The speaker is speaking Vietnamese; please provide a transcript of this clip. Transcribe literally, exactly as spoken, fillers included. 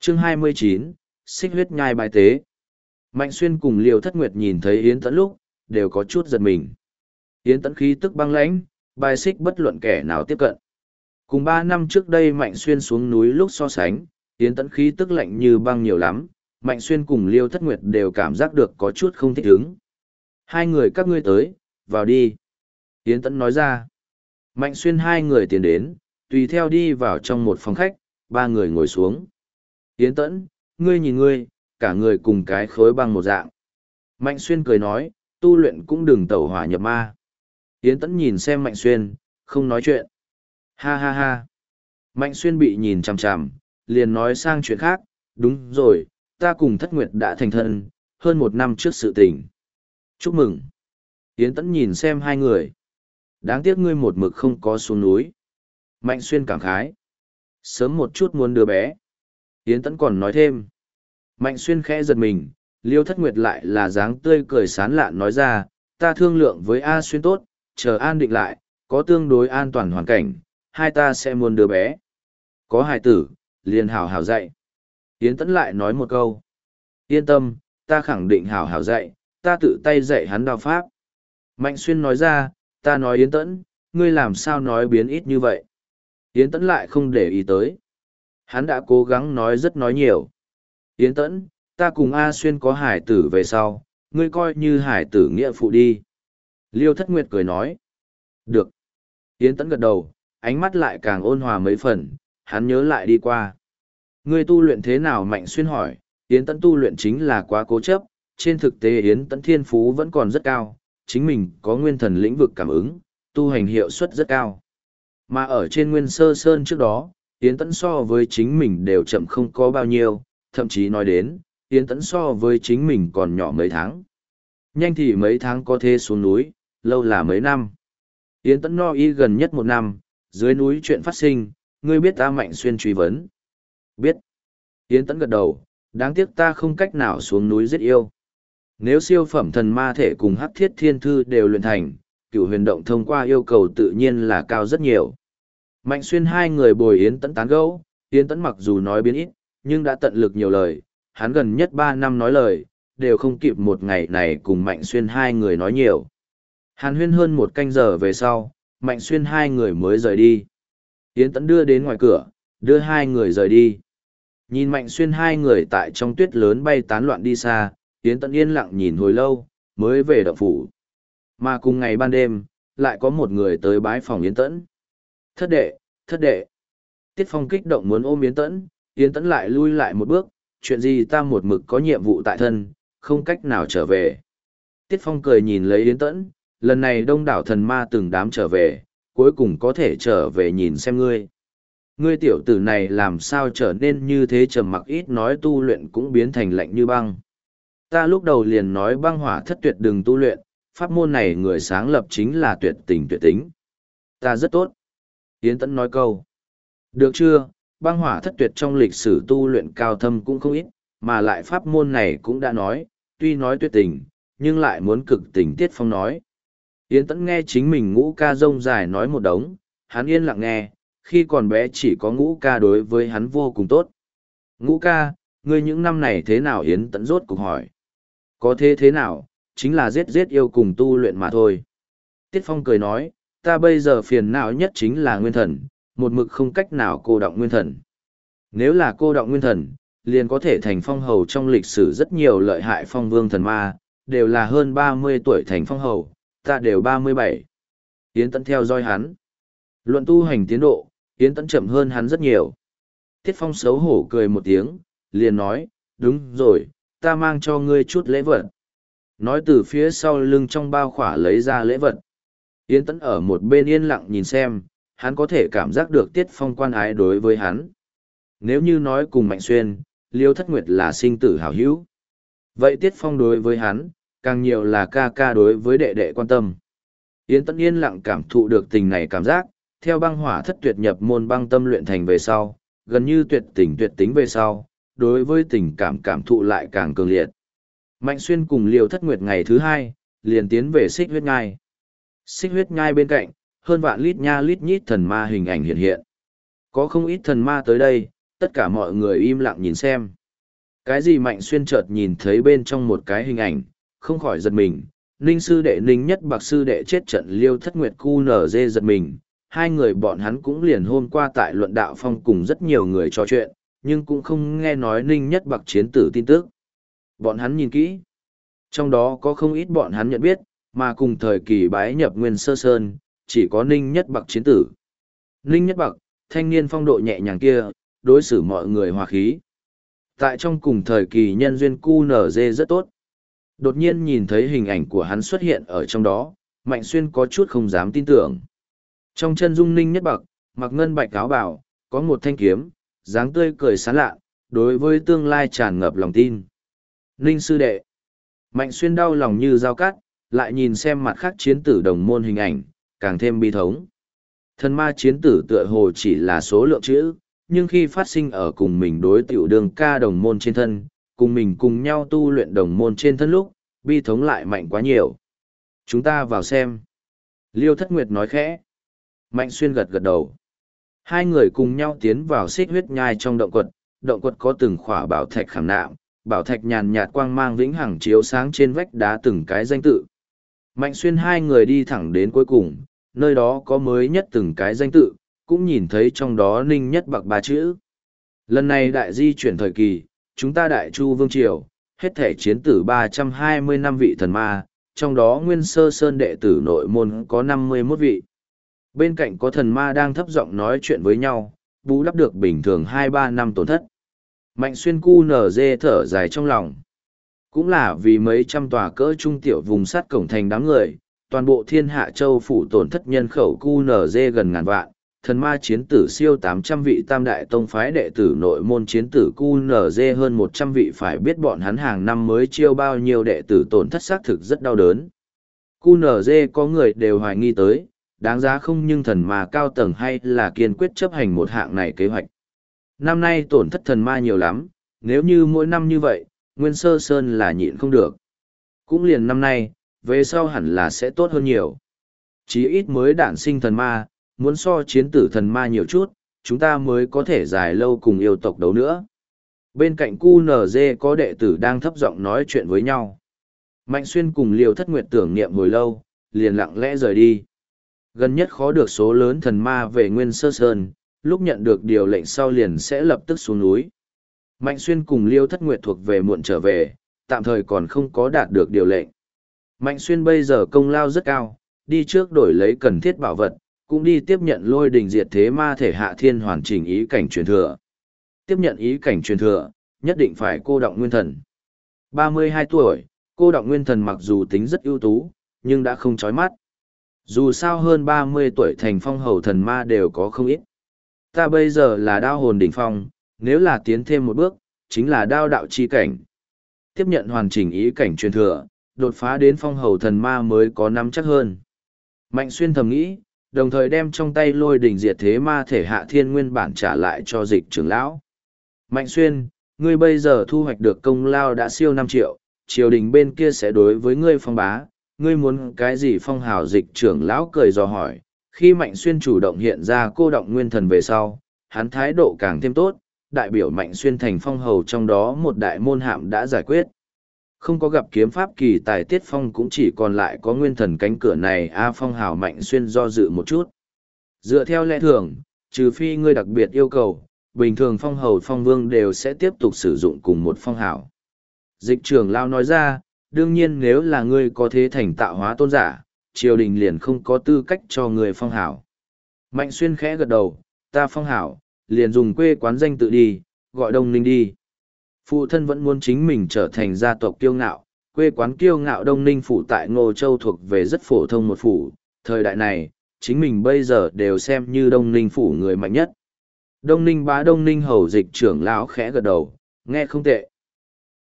Chương hai mươi chín, xích huyết nhai bài tế. Mạnh Xuyên cùng Liêu Thất Nguyệt nhìn thấy Yến Tẫn lúc, đều có chút giật mình. Yến Tẫn khí tức băng lãnh, bài xích bất luận kẻ nào tiếp cận. Cùng ba năm trước đây Mạnh Xuyên xuống núi lúc so sánh, Yến Tẫn khí tức lạnh như băng nhiều lắm, Mạnh Xuyên cùng Liêu Thất Nguyệt đều cảm giác được có chút không thích ứng. Hai người các ngươi tới, vào đi. Yến Tẫn nói ra. Mạnh Xuyên hai người tiến đến, tùy theo đi vào trong một phòng khách, ba người ngồi xuống. Yến Tẫn, ngươi nhìn ngươi, cả người cùng cái khối băng một dạng. Mạnh Xuyên cười nói, tu luyện cũng đừng tẩu hỏa nhập ma. Yến Tẫn nhìn xem Mạnh Xuyên, không nói chuyện. Ha ha ha. Mạnh Xuyên bị nhìn chằm chằm, liền nói sang chuyện khác, đúng rồi, ta cùng Thất Nguyệt đã thành thân, hơn một năm trước sự tình. Chúc mừng. Yến Tẫn nhìn xem hai người. Đáng tiếc ngươi một mực không có xuống núi. Mạnh Xuyên cảm khái. Sớm một chút muốn đứa bé. Yến Tẫn còn nói thêm. Mạnh Xuyên khẽ giật mình, Liêu Thất Nguyệt lại là dáng tươi cười sán lạn nói ra, ta thương lượng với A Xuyên tốt, chờ an định lại, có tương đối an toàn hoàn cảnh, hai ta sẽ muốn đứa bé. Có hài tử, liền hảo hảo dạy. Yến Tẫn lại nói một câu. Yên tâm, ta khẳng định hảo hảo dạy, ta tự tay dạy hắn đao pháp. Mạnh Xuyên nói ra, ta nói Yến Tẫn, ngươi làm sao nói biến ít như vậy. Yến Tẫn lại không để ý tới. Hắn đã cố gắng nói rất nói nhiều. Yến Tẫn, ta cùng A Xuyên có hải tử về sau, ngươi coi như hải tử nghĩa phụ đi. Liêu Thất Nguyệt cười nói. Được. Yến Tẫn gật đầu, ánh mắt lại càng ôn hòa mấy phần, hắn nhớ lại đi qua. Ngươi tu luyện thế nào? Mạnh Xuyên hỏi, Yến Tẫn tu luyện chính là quá cố chấp, trên thực tế Yến Tẫn thiên phú vẫn còn rất cao, chính mình có nguyên thần lĩnh vực cảm ứng, tu hành hiệu suất rất cao. Mà ở trên Nguyên Sơ Sơn trước đó, Yến Tẫn so với chính mình đều chậm không có bao nhiêu, thậm chí nói đến, Yến Tẫn so với chính mình còn nhỏ mấy tháng. Nhanh thì mấy tháng có thể xuống núi, lâu là mấy năm. Yến Tẫn no y gần nhất một năm, dưới núi chuyện phát sinh, ngươi biết ta? Mạnh Xuyên truy vấn. Biết. Yến Tẫn gật đầu, đáng tiếc ta không cách nào xuống núi giết yêu. Nếu siêu phẩm thần ma thể cùng hắc thiết thiên thư đều luyện thành, cửu huyền động thông qua yêu cầu tự nhiên là cao rất nhiều. Mạnh Xuyên hai người bồi Yến Tẫn tán gẫu, Yến Tẫn mặc dù nói biến ít, nhưng đã tận lực nhiều lời, hắn gần nhất ba năm nói lời, đều không kịp một ngày này cùng Mạnh Xuyên hai người nói nhiều. Hàn huyên hơn một canh giờ về sau, Mạnh Xuyên hai người mới rời đi. Yến Tẫn đưa đến ngoài cửa, đưa hai người rời đi. Nhìn Mạnh Xuyên hai người tại trong tuyết lớn bay tán loạn đi xa, Yến Tẫn yên lặng nhìn hồi lâu, mới về động phủ. Mà cùng ngày ban đêm, lại có một người tới bái phòng Yến Tẫn. Thất đệ, thất đệ. Tiết Phong kích động muốn ôm Yến Tẫn, Yến Tẫn lại lui lại một bước, chuyện gì ta một mực có nhiệm vụ tại thân, không cách nào trở về. Tiết Phong cười nhìn lấy Yến Tẫn, lần này đông đảo thần ma từng đám trở về, cuối cùng có thể trở về nhìn xem ngươi. Ngươi tiểu tử này làm sao trở nên như thế, trầm mặc ít nói, tu luyện cũng biến thành lạnh như băng. Ta lúc đầu liền nói băng hỏa thất tuyệt đừng tu luyện, pháp môn này người sáng lập chính là tuyệt tình tuyệt tính. Ta rất tốt. Yến Tẫn nói câu. Được chưa, băng hỏa thất tuyệt trong lịch sử tu luyện cao thâm cũng không ít, mà lại pháp môn này cũng đã nói, tuy nói tuyệt tình, nhưng lại muốn cực tình. Tiết Phong nói. Yến Tẫn nghe chính mình ngũ ca rông dài nói một đống, hắn yên lặng nghe, khi còn bé chỉ có ngũ ca đối với hắn vô cùng tốt. Ngũ ca, ngươi những năm này thế nào? Yến Tẫn rốt cục hỏi. Có thế thế nào, chính là giết giết yêu cùng tu luyện mà thôi. Tiết Phong cười nói, ta bây giờ phiền não nhất chính là nguyên thần, một mực không cách nào cô đọng nguyên thần. Nếu là cô đọng nguyên thần, liền có thể thành phong hầu. Trong lịch sử rất nhiều lợi hại phong vương thần ma, đều là hơn ba mươi tuổi thành phong hầu, ta đều ba mươi bảy. Yến Tẫn theo dõi hắn. Luận tu hành tiến độ, Yến Tẫn chậm hơn hắn rất nhiều. Tiết Phong xấu hổ cười một tiếng, liền nói, đúng rồi, ta mang cho ngươi chút lễ vật. Nói từ phía sau lưng trong bao khỏa lấy ra lễ vật. Yến Tẫn ở một bên yên lặng nhìn xem, hắn có thể cảm giác được Tiết Phong quan ái đối với hắn. Nếu như nói cùng Mạnh Xuyên, Liêu Thất Nguyệt là sinh tử hảo hữu, vậy Tiết Phong đối với hắn, càng nhiều là ca ca đối với đệ đệ quan tâm. Yến Tẫn yên lặng cảm thụ được tình này cảm giác, theo băng hỏa thất tuyệt nhập môn băng tâm luyện thành về sau, gần như tuyệt tình tuyệt tính về sau, đối với tình cảm cảm thụ lại càng cường liệt. Mạnh Xuyên cùng Liêu Thất Nguyệt ngày thứ hai, liền tiến về xích huyết nhai. Xích huyết nhai bên cạnh, hơn vạn lít nha lít nhít thần ma hình ảnh hiện hiện. Có không ít thần ma tới đây, Tất cả mọi người im lặng nhìn xem. Cái gì Mạnh Xuyên chợt nhìn thấy bên trong một cái hình ảnh, không khỏi giật mình. Ninh sư đệ Ninh Nhất Bạc sư đệ chết trận Liêu Thất Nguyệt cu nở dê giật mình. Hai người bọn hắn cũng liền hôm qua tại luận đạo phong cùng rất nhiều người trò chuyện, nhưng cũng không nghe nói Ninh Nhất Bạc chiến tử tin tức. Bọn hắn nhìn kỹ. Trong đó có không ít bọn hắn nhận biết, mà cùng thời kỳ bái nhập Nguyên Sơ Sơn, chỉ có Ninh Nhất Bạc chiến tử. Ninh Nhất Bạc, thanh niên phong độ nhẹ nhàng kia, đối xử mọi người hòa khí. Tại trong cùng thời kỳ nhân duyên cu nở dê rất tốt. Đột nhiên nhìn thấy hình ảnh của hắn xuất hiện ở trong đó, Mạnh Xuyên có chút không dám tin tưởng. Trong chân dung Ninh Nhất Bạc, mặc ngân bạch áo bào, có một thanh kiếm, dáng tươi cười sán lạ, đối với tương lai tràn ngập lòng tin. Ninh sư đệ. Mạnh Xuyên đau lòng như dao cắt, lại nhìn xem mặt khác chiến tử đồng môn hình ảnh, càng thêm bi thống. Thần ma chiến tử tựa hồ chỉ là số lượng chữ, nhưng khi phát sinh ở cùng mình đối tiểu đường ca đồng môn trên thân, cùng mình cùng nhau tu luyện đồng môn trên thân lúc, bi thống lại mạnh quá nhiều. Chúng ta vào xem. Liêu Thất Nguyệt nói khẽ. Mạnh Xuyên gật gật đầu. Hai người cùng nhau tiến vào xích huyết nhai trong động quật, động quật có từng khỏa bảo thạch khảm nạm, bảo thạch nhàn nhạt quang mang vĩnh hằng chiếu sáng trên vách đá từng cái danh tự. Mạnh Xuyên hai người đi thẳng đến cuối cùng, nơi đó có mới nhất từng cái danh tự, cũng nhìn thấy trong đó Ninh Nhất Bạc ba chữ. Lần này đại di chuyển thời kỳ, chúng ta đại chu vương triều, hết thể chiến tử ba trăm hai mươi năm vị thần ma, trong đó Nguyên Sơ Sơn đệ tử nội môn có năm mươi mốt vị. Bên cạnh có thần ma đang thấp giọng nói chuyện với nhau, bù đắp được bình thường hai ba năm tổn thất. Mạnh Xuyên cu nở dê thở dài trong lòng. Cũng là vì mấy trăm tòa cỡ trung tiểu vùng sát cổng thành đám người, toàn bộ thiên hạ châu phủ tổn thất nhân khẩu cu nở dê gần ngàn vạn, thần ma chiến tử siêu tám trăm vị tam đại tông phái đệ tử nội môn chiến tử cu nở dê hơn một trăm vị, phải biết bọn hắn hàng năm mới chiêu bao nhiêu đệ tử tổn thất xác thực rất đau đớn. cu nở dê có người đều hoài nghi tới, đáng giá không, nhưng thần ma cao tầng hay là kiên quyết chấp hành một hạng này kế hoạch. Năm nay tổn thất thần ma nhiều lắm, nếu như mỗi năm như vậy, Nguyên Sơ Sơn là nhịn không được. Cũng liền năm nay, về sau hẳn là sẽ tốt hơn nhiều. Chí ít mới đản sinh thần ma, muốn so chiến tử thần ma nhiều chút, chúng ta mới có thể dài lâu cùng yêu tộc đấu nữa. Bên cạnh cu nở dê có đệ tử đang thấp giọng nói chuyện với nhau. Mạnh Xuyên cùng Liêu Thất Nguyệt tưởng niệm hồi lâu, liền lặng lẽ rời đi. Gần nhất khó được số lớn thần ma về Nguyên Sơ Sơn, lúc nhận được điều lệnh sau liền sẽ lập tức xuống núi. Mạnh Xuyên cùng Liêu Thất Nguyệt thuộc về muộn trở về, tạm thời còn không có đạt được điều lệnh. Mạnh Xuyên bây giờ công lao rất cao, đi trước đổi lấy cần thiết bảo vật, cũng đi tiếp nhận lôi đình diệt thế ma thể hạ thiên hoàn chỉnh ý cảnh truyền thừa. Tiếp nhận ý cảnh truyền thừa, nhất định phải cô động nguyên thần. ba mươi hai tuổi, cô động nguyên thần mặc dù tính rất ưu tú, nhưng đã không chói mắt. Dù sao hơn ba mươi tuổi thành phong hầu thần ma đều có không ít. Ta bây giờ là đao hồn đỉnh phong, nếu là tiến thêm một bước, chính là đao đạo chi cảnh. Tiếp nhận hoàn chỉnh ý cảnh truyền thừa, đột phá đến phong hầu thần ma mới có nắm chắc hơn. Mạnh Xuyên thầm nghĩ, đồng thời đem trong tay lôi đỉnh diệt thế ma thể hạ thiên nguyên bản trả lại cho dịch trưởng lão. Mạnh Xuyên, ngươi bây giờ thu hoạch được công lao đã siêu năm triệu, triều đình bên kia sẽ đối với ngươi phong bá, ngươi muốn cái gì phong hào? Dịch trưởng lão cười dò hỏi. Khi Mạnh Xuyên chủ động hiện ra cô động nguyên thần về sau, hắn thái độ càng thêm tốt, đại biểu Mạnh Xuyên thành phong hầu, trong đó một đại môn hạm đã giải quyết. Không có gặp kiếm pháp kỳ tài tiết phong, cũng chỉ còn lại có nguyên thần cánh cửa này. A phong hào Mạnh Xuyên do dự một chút. Dựa theo lẽ thường, trừ phi ngươi đặc biệt yêu cầu, bình thường phong hầu phong vương đều sẽ tiếp tục sử dụng cùng một phong hào. Dịch trưởng lão nói ra, đương nhiên nếu là ngươi có thế thành tạo hóa tôn giả, triều đình liền không có tư cách cho người phong hảo. Mạnh Xuyên khẽ gật đầu, ta phong hảo, liền dùng quê quán danh tự đi, gọi Đông Ninh đi. Phụ thân vẫn muốn chính mình trở thành gia tộc kiêu ngạo, quê quán kiêu ngạo Đông Ninh phủ tại Ngô Châu thuộc về rất phổ thông một phủ, thời đại này, chính mình bây giờ đều xem như Đông Ninh phủ người mạnh nhất. Đông Ninh bá Đông Ninh hầu dịch trưởng lão khẽ gật đầu, nghe không tệ.